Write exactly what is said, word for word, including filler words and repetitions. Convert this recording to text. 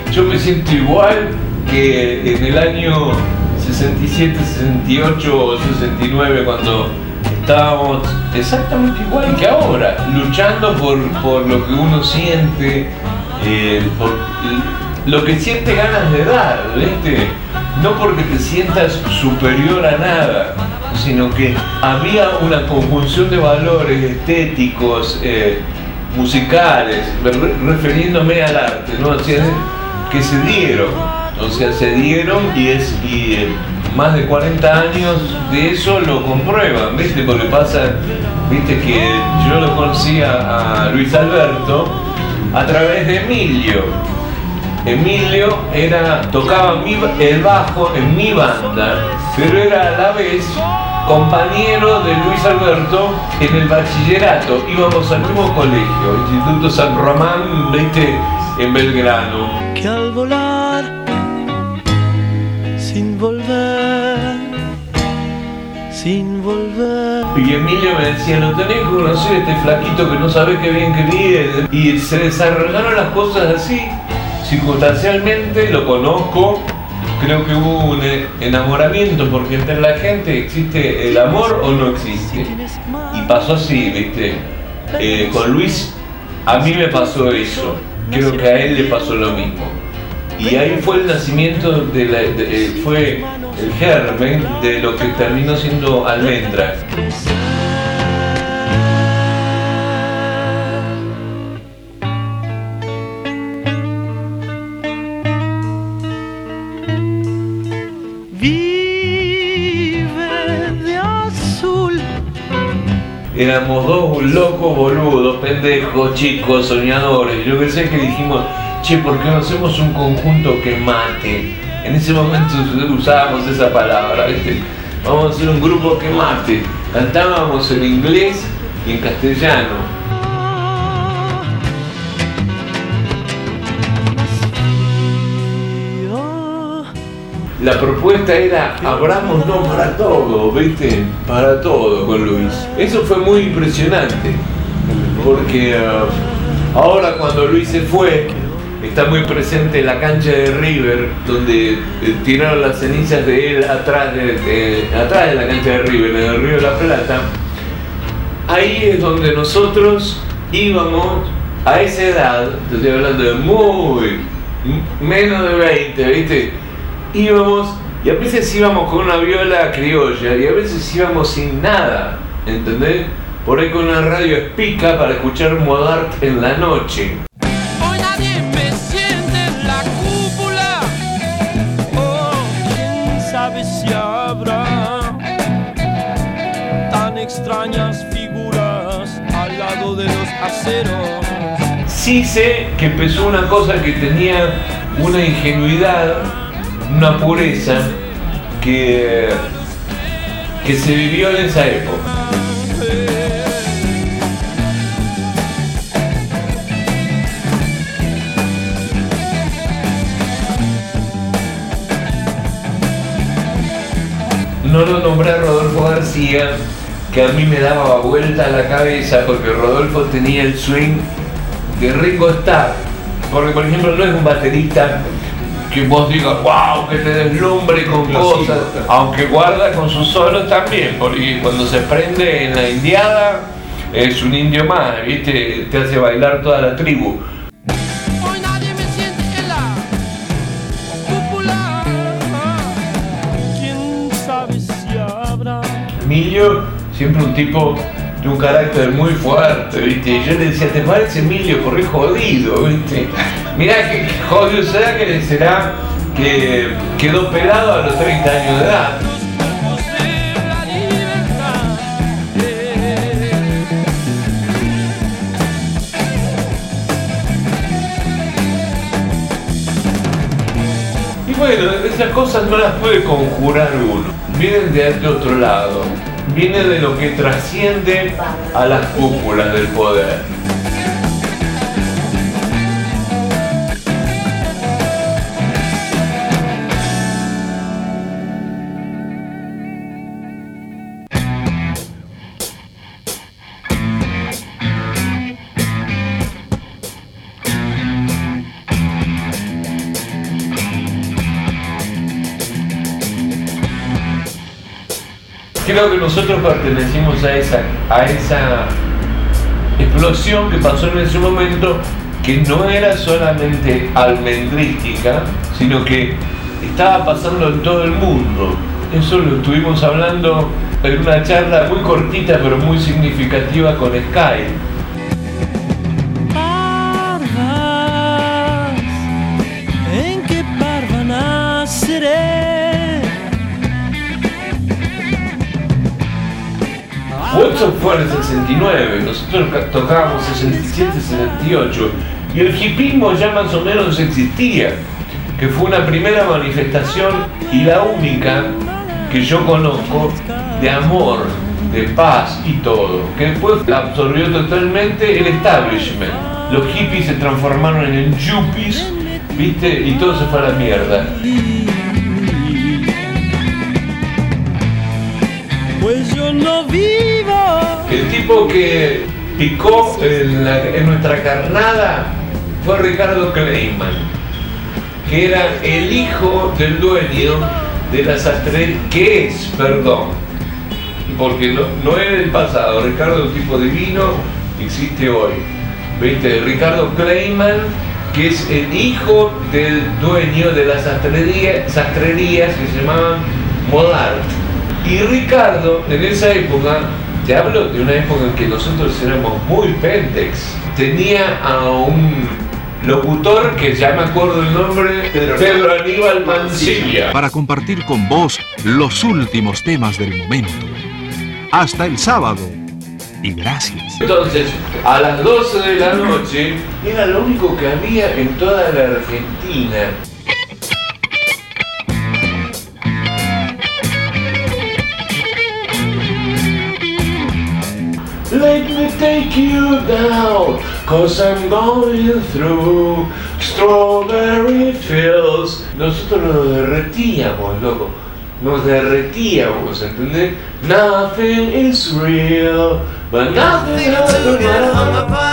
yo me siento igual que en el año sesenta y siete, sesenta y ocho o sesenta y nueve, cuando estábamos exactamente igual que ahora, luchando por, por lo que uno siente, eh, por lo que siente ganas de dar, ¿viste? No porque te sientas superior a nada, sino que había una conjunción de valores estéticos, eh, musicales, refiriéndome al arte, ¿no? O sea, que se dieron, o sea, se dieron y es y eh, más de cuarenta años de eso lo comprueban, ¿viste? Porque pasa, ¿viste? Que yo lo conocía a Luis Alberto a través de Emilio. Emilio era, tocaba mi, el bajo en mi banda, pero era a la vez compañero de Luis Alberto en el bachillerato. Íbamos al mismo colegio, Instituto San Román, ¿viste? En Belgrano. Que al volar sin volver, sin volver. Y Emilio me decía, no tenés que conocer a este flaquito que no sabe qué bien que viene. Y se desarrollaron las cosas así. Circunstancialmente lo conozco, creo que hubo un enamoramiento, porque entre la gente existe el amor o no existe. Y pasó así, ¿viste? Eh, con Luis, a mí me pasó eso. Creo que a él le pasó lo mismo. Y ahí fue el nacimiento, de la, de, eh, fue el germen de lo que terminó siendo Almendra. Éramos dos locos boludos, pendejos, chicos, soñadores. Yo que sé que dijimos, che, ¿por qué no hacemos un conjunto que mate? En ese momento usábamos esa palabra, ¿viste? Vamos a hacer un grupo que mate. Cantábamos en inglés y en castellano. La propuesta era, abrámonos para todo, ¿viste? Para todo con Luis. Eso fue muy impresionante, porque uh, ahora cuando Luis se fue, está muy presente en la cancha de River, donde eh, tiraron las cenizas de él atrás de, de, atrás de la cancha de River, en el Río de la Plata. Ahí es donde nosotros íbamos a esa edad, te estoy hablando de muy, menos de veinte, ¿viste? Íbamos, y a veces íbamos con una viola criolla y a veces íbamos sin nada, ¿entendés? Por ahí con una radio espica para escuchar Modart en la noche. Hoy nadie me siente en la cúpula. Oh, quién sabe si habrá tan extrañas figuras al lado de los aceros. Sí sé que empezó una cosa que tenía una ingenuidad, una pureza que, que se vivió en esa época. No lo nombré a Rodolfo García, que a mí me daba vuelta a la cabeza, porque Rodolfo tenía el swing de Ringo Starr. Porque, por ejemplo, no es un baterista que vos digas, wow, que te deslumbre con cosas, aunque guarda con sus solos también, porque cuando se prende en la indiada es un indio más, ¿viste? Te hace bailar toda la tribu. Hoy nadie me siente en la cúpula. ¿Quién sabe si habrá? Emilio, siempre un tipo de un carácter muy fuerte, ¿viste? Y yo le decía, ¿te parece Emilio? Corre jodido, ¿viste? Mirá que jodido será que será que quedó pelado a los treinta años de edad. Y bueno, esas cosas no las puede conjurar uno. Vienen de, de otro lado. Viene de lo que trasciende a las cúpulas del poder. creo que nosotros pertenecimos a esa, a esa explosión que pasó en ese momento, que no era solamente almendrística, sino que estaba pasando en todo el mundo. Eso lo estuvimos hablando en una charla muy cortita pero muy significativa con Sky. Parvas, ¿en qué parva naceré? Woodstock fue en el sesenta y nueve, nosotros tocábamos sesenta y siete, sesenta y ocho, y el hipismo ya más o menos existía, que fue una primera manifestación y la única que yo conozco de amor, de paz y todo, que después absorbió totalmente el establishment. Los hippies se transformaron en yuppies, ¿viste? Y todo se fue a la mierda. Pues yo no vivo. El tipo que picó en, la, en nuestra carnada fue Ricardo Kleiman, que era el hijo del dueño de la sastrería, que es, perdón, porque no, no es del pasado. Ricardo es un tipo divino, existe hoy. ¿Viste? Ricardo Kleiman, que es el hijo del dueño de las sastrería, sastrerías que se llamaban Modart. Y Ricardo, en esa época, te hablo de una época en que nosotros éramos muy pentex, tenía a un locutor que ya me acuerdo el nombre, Pedro, Pedro Aníbal Mancilla, para compartir con vos los últimos temas del momento. Hasta el sábado. Y gracias. Entonces, a las doce de la noche, era lo único que había en toda la Argentina. Let me take you down, cause I'm going through strawberry fields. Nosotros nos derretíamos, loco. Nos derretíamos, ¿entendés? Nothing is real, but nothing is real.